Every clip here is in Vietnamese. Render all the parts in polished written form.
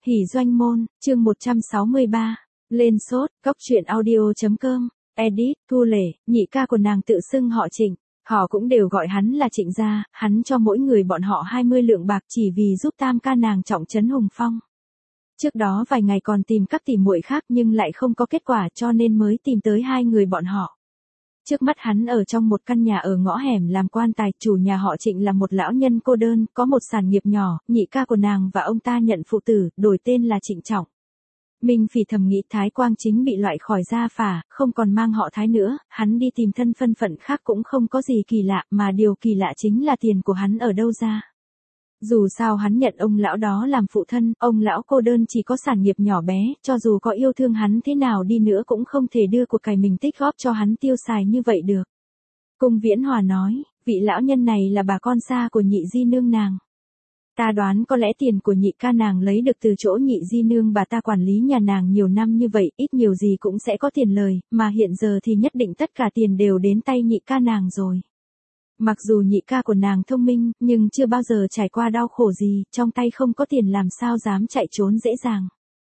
Hỉ doanh môn, chương 163. Lên sốt, cóc truyện audio.com. Edit, Thu Lệ, nhị ca của nàng tự xưng họ Trịnh. Họ cũng đều gọi hắn là Trịnh gia, hắn cho mỗi người bọn họ 20 lượng bạc chỉ vì giúp tam ca nàng trọng trấn hùng phong. Trước đó vài ngày còn tìm các tỷ muội khác nhưng lại không có kết quả cho nên mới tìm tới hai người bọn họ. Trước mắt hắn ở trong một căn nhà ở ngõ hẻm làm quan tài, chủ nhà họ Trịnh là một lão nhân cô đơn, có một sản nghiệp nhỏ, nhị ca của nàng và ông ta nhận phụ tử, đổi tên là Trịnh Trọng. Minh Phỉ thầm nghĩ Thái Quang Chính bị loại khỏi gia phả, không còn mang họ Thái nữa, hắn đi tìm thân phận khác cũng không có gì kỳ lạ, mà điều kỳ lạ chính là tiền của hắn ở đâu ra. Dù sao hắn nhận ông lão đó làm phụ thân, ông lão cô đơn chỉ có sản nghiệp nhỏ bé, cho dù có yêu thương hắn thế nào đi nữa cũng không thể đưa của cải mình tích góp cho hắn tiêu xài như vậy được. Cung Viễn Hòa nói, vị lão nhân này là bà con xa của nhị di nương nàng. Ta đoán có lẽ tiền của nhị ca nàng lấy được từ chỗ nhị di nương bà ta quản lý nhà nàng nhiều năm như vậy, ít nhiều gì cũng sẽ có tiền lời, mà hiện giờ thì nhất định tất cả tiền đều đến tay nhị ca nàng rồi. Mặc dù nhị ca của nàng thông minh, nhưng chưa bao giờ trải qua đau khổ gì, trong tay không có tiền làm sao dám chạy trốn dễ dàng.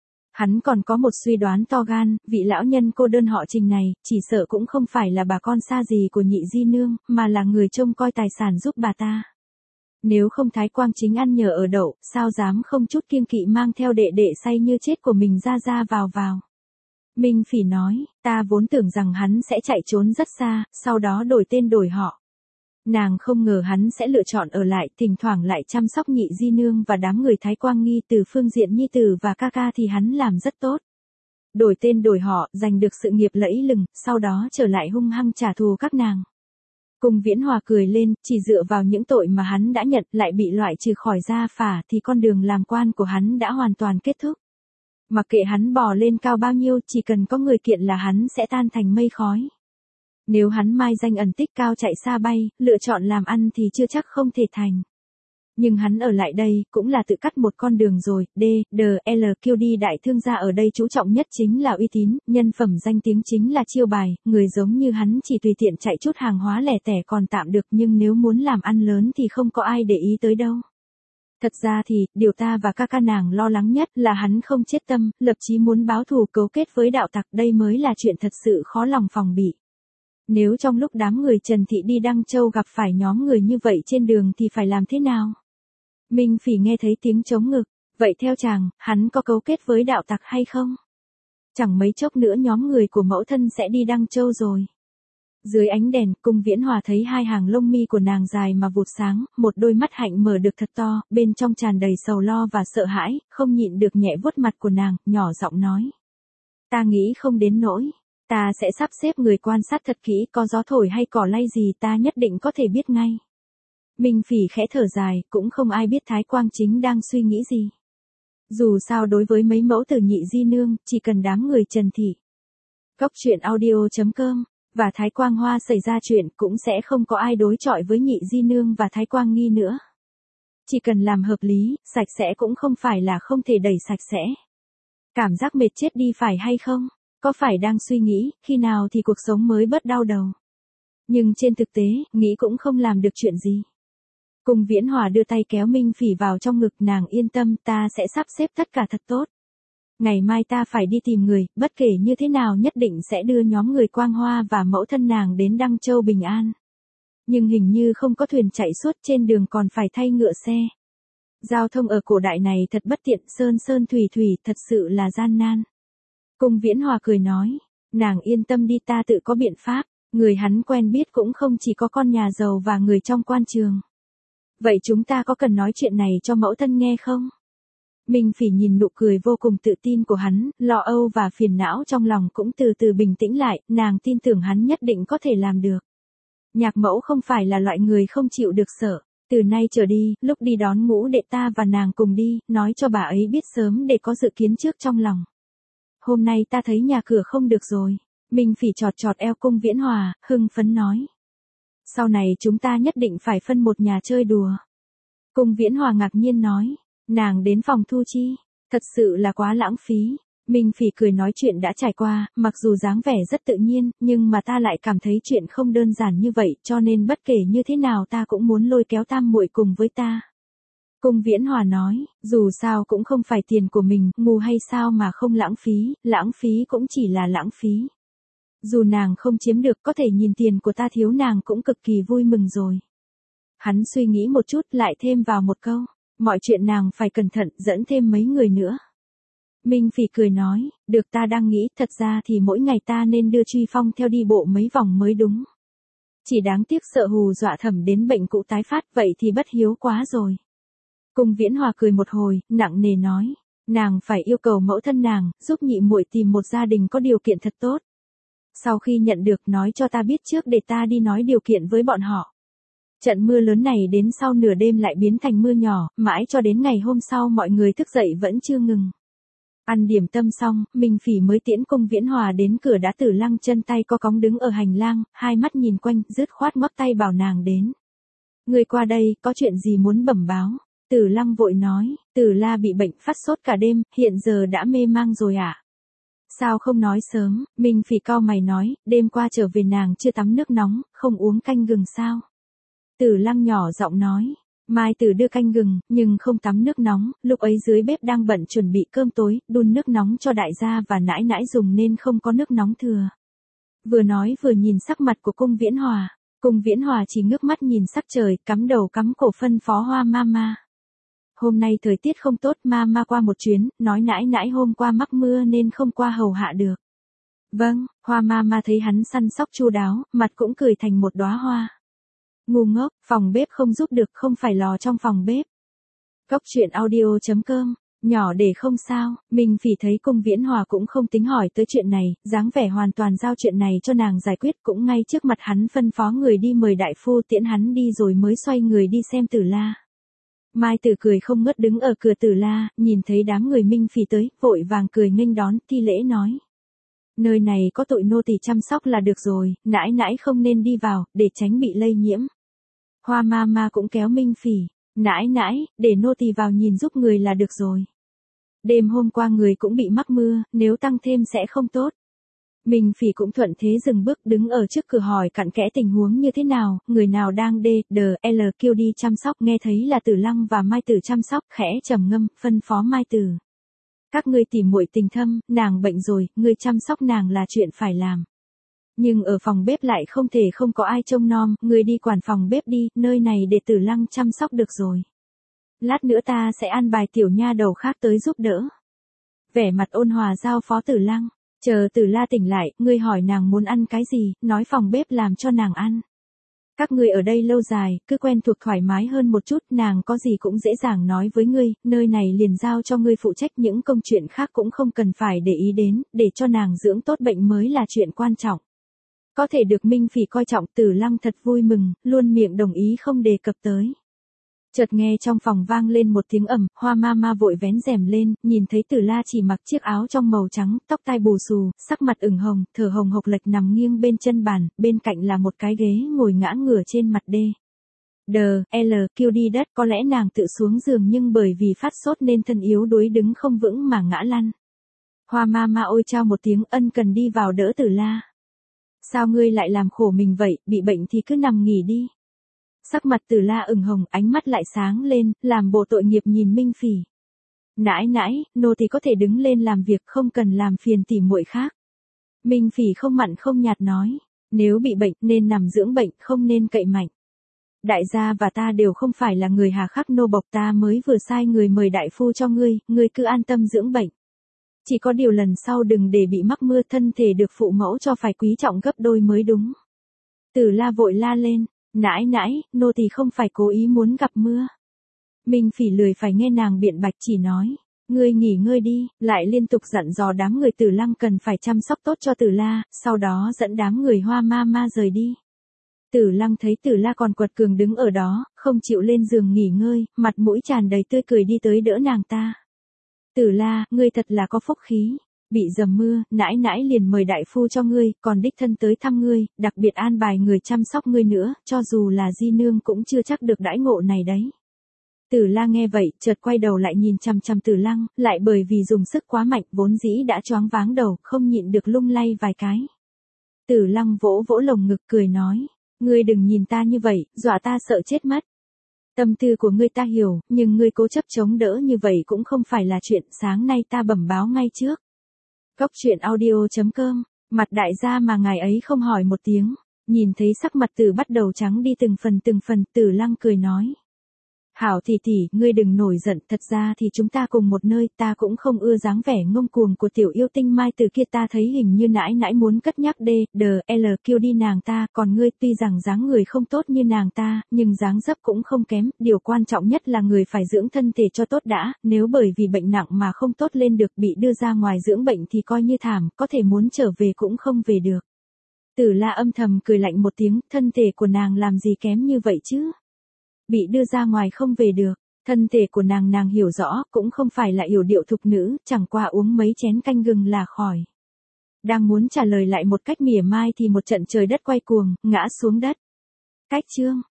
Hắn còn có một suy đoán to gan, vị lão nhân cô đơn họ Trình này, chỉ sợ cũng không phải là bà con xa gì của nhị di nương, mà là người trông coi tài sản giúp bà ta. Nếu không Thái Quang Chính ăn nhờ ở đậu, sao dám không chút kiêng kỵ mang theo đệ đệ say như chết của mình ra vào. Minh Phỉ nói, ta vốn tưởng rằng hắn sẽ chạy trốn rất xa, sau đó đổi tên đổi họ. Nàng không ngờ hắn sẽ lựa chọn ở lại, thỉnh thoảng lại chăm sóc nhị di nương và đám người Thái Quang Nghi, từ phương diện nhi tử và ca ca thì hắn làm rất tốt. Đổi tên đổi họ, giành được sự nghiệp lẫy lừng, sau đó trở lại hung hăng trả thù các nàng. Cung Viễn Hòa cười lên, chỉ dựa vào những tội mà hắn đã nhận lại bị loại trừ khỏi gia phả thì con đường làm quan của hắn đã hoàn toàn kết thúc. Mặc kệ hắn bò lên cao bao nhiêu, chỉ cần có người kiện là hắn sẽ tan thành mây khói. Nếu hắn mai danh ẩn tích cao chạy xa bay, lựa chọn làm ăn thì chưa chắc không thể thành. Nhưng hắn ở lại đây, cũng là tự cắt một con đường rồi, DLQ đại thương gia ở đây chú trọng nhất chính là uy tín, nhân phẩm danh tiếng chính là chiêu bài, người giống như hắn chỉ tùy tiện chạy chút hàng hóa lẻ tẻ còn tạm được nhưng nếu muốn làm ăn lớn thì không có ai để ý tới đâu. Thật ra thì, điều ta và ca nàng lo lắng nhất là hắn không chết tâm, lập chí muốn báo thù cấu kết với đạo tặc, đây mới là chuyện thật sự khó lòng phòng bị. Nếu trong lúc đám người Trần Thị đi Đăng Châu gặp phải nhóm người như vậy trên đường thì phải làm thế nào? Minh Phỉ nghe thấy tiếng trống ngực, vậy theo chàng, hắn có cấu kết với đạo tặc hay không? Chẳng mấy chốc nữa nhóm người của mẫu thân sẽ đi Đăng Châu rồi. Dưới ánh đèn, Cung Viễn Hòa thấy hai hàng lông mi của nàng dài mà vụt sáng, một đôi mắt hạnh mở được thật to, bên trong tràn đầy sầu lo và sợ hãi, không nhịn được nhẹ vuốt mặt của nàng, nhỏ giọng nói. Ta nghĩ không đến nỗi. Ta sẽ sắp xếp người quan sát thật kỹ, có gió thổi hay cỏ lay gì ta nhất định có thể biết ngay. Minh Phỉ khẽ thở dài, cũng không ai biết Thái Quang Chính đang suy nghĩ gì. Dù sao đối với mấy mẫu tử nhị di nương, chỉ cần đám người Trần Thị. Cóc truyện audio.com, và Thái Quang Hoa xảy ra chuyện cũng sẽ không có ai đối chọi với nhị di nương và Thái Quang Nghi nữa. Chỉ cần làm hợp lý, sạch sẽ cũng không phải là không thể đẩy sạch sẽ. Cảm giác mệt chết đi phải hay không? Có phải đang suy nghĩ, khi nào thì cuộc sống mới bớt đau đầu. Nhưng trên thực tế, nghĩ cũng không làm được chuyện gì. Cung Viễn Hòa đưa tay kéo Minh Phỉ vào trong ngực, nàng yên tâm, ta sẽ sắp xếp tất cả thật tốt. Ngày mai ta phải đi tìm người, bất kể như thế nào nhất định sẽ đưa nhóm người Quang Hoa và mẫu thân nàng đến Đăng Châu bình an. Nhưng hình như không có thuyền chạy suốt, trên đường còn phải thay ngựa xe. Giao thông ở cổ đại này thật bất tiện, sơn thủy thật sự là gian nan. Cung Viễn Hòa cười nói, nàng yên tâm đi, ta tự có biện pháp, người hắn quen biết cũng không chỉ có con nhà giàu và người trong quan trường. Vậy chúng ta có cần nói chuyện này cho mẫu thân nghe không? Minh Phỉ nhìn nụ cười vô cùng tự tin của hắn, lo âu và phiền não trong lòng cũng từ từ bình tĩnh lại, nàng tin tưởng hắn nhất định có thể làm được. Nhạc mẫu không phải là loại người không chịu được sợ, từ nay trở đi, lúc đi đón ngũ đệ ta và nàng cùng đi, nói cho bà ấy biết sớm để có dự kiến trước trong lòng. Hôm nay ta thấy nhà cửa không được rồi. Minh Phỉ chọt eo Cung Viễn Hòa, hưng phấn nói. Sau này chúng ta nhất định phải phân một nhà chơi đùa. Cung Viễn Hòa ngạc nhiên nói. Nàng đến phòng Thu Chi. Thật sự là quá lãng phí. Minh Phỉ cười nói chuyện đã trải qua, mặc dù dáng vẻ rất tự nhiên, nhưng mà ta lại cảm thấy chuyện không đơn giản như vậy, cho nên bất kể như thế nào ta cũng muốn lôi kéo tam muội cùng với ta. Cung Viễn Hòa nói, dù sao cũng không phải tiền của mình, ngu hay sao mà không lãng phí cũng chỉ là lãng phí. Dù nàng không chiếm được có thể nhìn tiền của ta thiếu nàng cũng cực kỳ vui mừng rồi. Hắn suy nghĩ một chút lại thêm vào một câu, mọi chuyện nàng phải cẩn thận dẫn thêm mấy người nữa. Minh Phỉ cười nói, được ta đang nghĩ thật ra thì mỗi ngày ta nên đưa Truy Phong theo đi bộ mấy vòng mới đúng. Chỉ đáng tiếc sợ hù dọa Thẩm đến bệnh cũ tái phát vậy thì bất hiếu quá rồi. Cung Viễn Hòa cười một hồi, nặng nề nói, nàng phải yêu cầu mẫu thân nàng, giúp nhị muội tìm một gia đình có điều kiện thật tốt. Sau khi nhận được nói cho ta biết trước để ta đi nói điều kiện với bọn họ. Trận mưa lớn này đến sau nửa đêm lại biến thành mưa nhỏ, mãi cho đến ngày hôm sau mọi người thức dậy vẫn chưa ngừng. Ăn điểm tâm xong, Minh Phỉ mới tiễn Cung Viễn Hòa đến cửa đã. Tử Lăng chân tay co cóng đứng ở hành lang, hai mắt nhìn quanh, dứt khoát ngoắc tay bảo nàng đến. Người qua đây, có chuyện gì muốn bẩm báo? Tử Lăng vội nói, Tử La bị bệnh phát sốt cả đêm, hiện giờ đã mê mang rồi ạ. Sao không nói sớm? Minh Phỉ cau mày nói, đêm qua trở về nàng chưa tắm nước nóng, không uống canh gừng sao? Tử Lăng nhỏ giọng nói, Mai Tử đưa canh gừng, nhưng không tắm nước nóng, lúc ấy dưới bếp đang bận chuẩn bị cơm tối, đun nước nóng cho đại gia và nãi nãi dùng nên không có nước nóng thừa. Vừa nói vừa nhìn sắc mặt của Cung Viễn Hòa. Cung Viễn Hòa chỉ ngước mắt nhìn sắc trời, cắm đầu cắm cổ phân phó Hoa Mama. Hôm nay thời tiết không tốt, Mama qua một chuyến, nói nãi nãi hôm qua mắc mưa nên không qua hầu hạ được. Vâng, Hoa Mama thấy hắn săn sóc chu đáo, mặt cũng cười thành một đóa hoa. Ngu ngốc, phòng bếp không giúp được, không phải lò trong phòng bếp. Góc truyện audio.com, nhỏ để không sao, Minh Phỉ thấy Cung Viễn Hòa cũng không tính hỏi tới chuyện này, dáng vẻ hoàn toàn giao chuyện này cho nàng giải quyết, cũng ngay trước mặt hắn phân phó người đi mời đại phu tiễn hắn đi rồi mới xoay người đi xem Tử La. Mai Tử cười không ngớt đứng ở cửa Tử La, nhìn thấy đám người Minh Phỉ tới, vội vàng cười nghênh đón, thi lễ nói. Nơi này có tụi nô tỳ chăm sóc là được rồi, nãi nãi không nên đi vào, để tránh bị lây nhiễm. Hoa Mama cũng kéo Minh Phỉ, nãi nãi, để nô tỳ vào nhìn giúp người là được rồi. Đêm hôm qua người cũng bị mắc mưa, nếu tăng thêm sẽ không tốt. Minh Phỉ cũng thuận thế dừng bước đứng ở trước cửa hỏi cặn kẽ tình huống như thế nào, người nào đang kêu đi chăm sóc, nghe thấy là Tử Lăng và Mai Tử chăm sóc, khẽ trầm ngâm, phân phó Mai Tử. Các ngươi tỉ muội tình thâm, nàng bệnh rồi, ngươi chăm sóc nàng là chuyện phải làm. Nhưng ở phòng bếp lại không thể không có ai trông nom, ngươi đi quản phòng bếp đi, nơi này để Tử Lăng chăm sóc được rồi. Lát nữa ta sẽ an bài tiểu nha đầu khác tới giúp đỡ. Vẻ mặt ôn hòa giao phó Tử Lăng, chờ Tử La tỉnh lại, ngươi hỏi nàng muốn ăn cái gì, nói phòng bếp làm cho nàng ăn. Các ngươi ở đây lâu dài, cứ quen thuộc thoải mái hơn một chút, nàng có gì cũng dễ dàng nói với ngươi, nơi này liền giao cho ngươi phụ trách, những công chuyện khác cũng không cần phải để ý đến, để cho nàng dưỡng tốt bệnh mới là chuyện quan trọng. Có thể được Minh Phỉ coi trọng, Tử Lăng thật vui mừng, luôn miệng đồng ý không đề cập tới. Chợt nghe trong phòng vang lên một tiếng ầm, Hoa Mama vội vén rèm lên, nhìn thấy Tử La chỉ mặc chiếc áo trong màu trắng, tóc tai bù xù, sắc mặt ửng hồng, thở hồng hộc lệch nằm nghiêng bên chân bàn, bên cạnh là một cái ghế ngồi ngã ngửa trên mặt đê. Kêu đi đất, có lẽ nàng tự xuống giường nhưng bởi vì phát sốt nên thân yếu đuối đứng không vững mà ngã lăn. Hoa Mama ôi chao một tiếng ân cần đi vào đỡ Tử La. Sao ngươi lại làm khổ mình vậy, bị bệnh thì cứ nằm nghỉ đi. Sắc mặt Tử La ửng hồng, ánh mắt lại sáng lên, làm bộ tội nghiệp nhìn Minh Phỉ. Nãi nãi, nô tỳ có thể đứng lên làm việc, không cần làm phiền tỉ muội khác. Minh Phỉ không mặn không nhạt nói, nếu bị bệnh nên nằm dưỡng bệnh, không nên cậy mạnh. Đại gia và ta đều không phải là người hà khắc nô bộc, ta mới vừa sai người mời đại phu cho ngươi cứ an tâm dưỡng bệnh. Chỉ có điều lần sau đừng để bị mắc mưa, thân thể được phụ mẫu cho phải quý trọng gấp đôi mới đúng. Tử La vội la lên, nãi nãi, nô tỳ không phải cố ý muốn gặp mưa. Minh Phỉ lười phải nghe nàng biện bạch, chỉ nói, ngươi nghỉ ngơi đi, lại liên tục dặn dò đám người Tử Lăng cần phải chăm sóc tốt cho Tử La, sau đó dẫn đám người Hoa Mama rời đi. Tử Lăng thấy Tử La còn quật cường đứng ở đó, không chịu lên giường nghỉ ngơi, mặt mũi tràn đầy tươi cười đi tới đỡ nàng ta. Tử La, ngươi thật là có phúc khí. Bị dầm mưa, nãi nãi liền mời đại phu cho ngươi, còn đích thân tới thăm ngươi, đặc biệt an bài người chăm sóc ngươi nữa, cho dù là di nương cũng chưa chắc được đãi ngộ này đấy. Tử La nghe vậy, chợt quay đầu lại nhìn chằm chằm Tử Lăng, lại bởi vì dùng sức quá mạnh, vốn dĩ đã choáng váng đầu, không nhịn được lung lay vài cái. Tử Lăng vỗ vỗ lồng ngực cười nói, ngươi đừng nhìn ta như vậy, dọa ta sợ chết mất. Tâm tư của ngươi ta hiểu, nhưng ngươi cố chấp chống đỡ như vậy cũng không phải là chuyện, sáng nay ta bẩm báo ngay trước. Cốc truyện audio.com, mặt đại gia mà ngài ấy không hỏi một tiếng, nhìn thấy sắc mặt Tử bắt đầu trắng đi từng phần, Tử Lăng cười nói. Hảo tỷ tỷ, ngươi đừng nổi giận, thật ra thì chúng ta cùng một nơi, ta cũng không ưa dáng vẻ ngông cuồng của tiểu yêu tinh Mai Từ kia, ta thấy hình như nãi nãi muốn cất nhắc kêu đi nàng ta, còn ngươi tuy rằng dáng người không tốt như nàng ta, nhưng dáng dấp cũng không kém, điều quan trọng nhất là người phải dưỡng thân thể cho tốt đã, nếu bởi vì bệnh nặng mà không tốt lên được, bị đưa ra ngoài dưỡng bệnh thì coi như thảm, có thể muốn trở về cũng không về được. Tử La âm thầm cười lạnh một tiếng, thân thể của nàng làm gì kém như vậy chứ? Bị đưa ra ngoài không về được, thân thể của nàng hiểu rõ, cũng không phải là yểu điệu thục nữ, chẳng qua uống mấy chén canh gừng là khỏi. Đang muốn trả lời lại một cách mỉa mai thì một trận trời đất quay cuồng, ngã xuống đất. Cách chương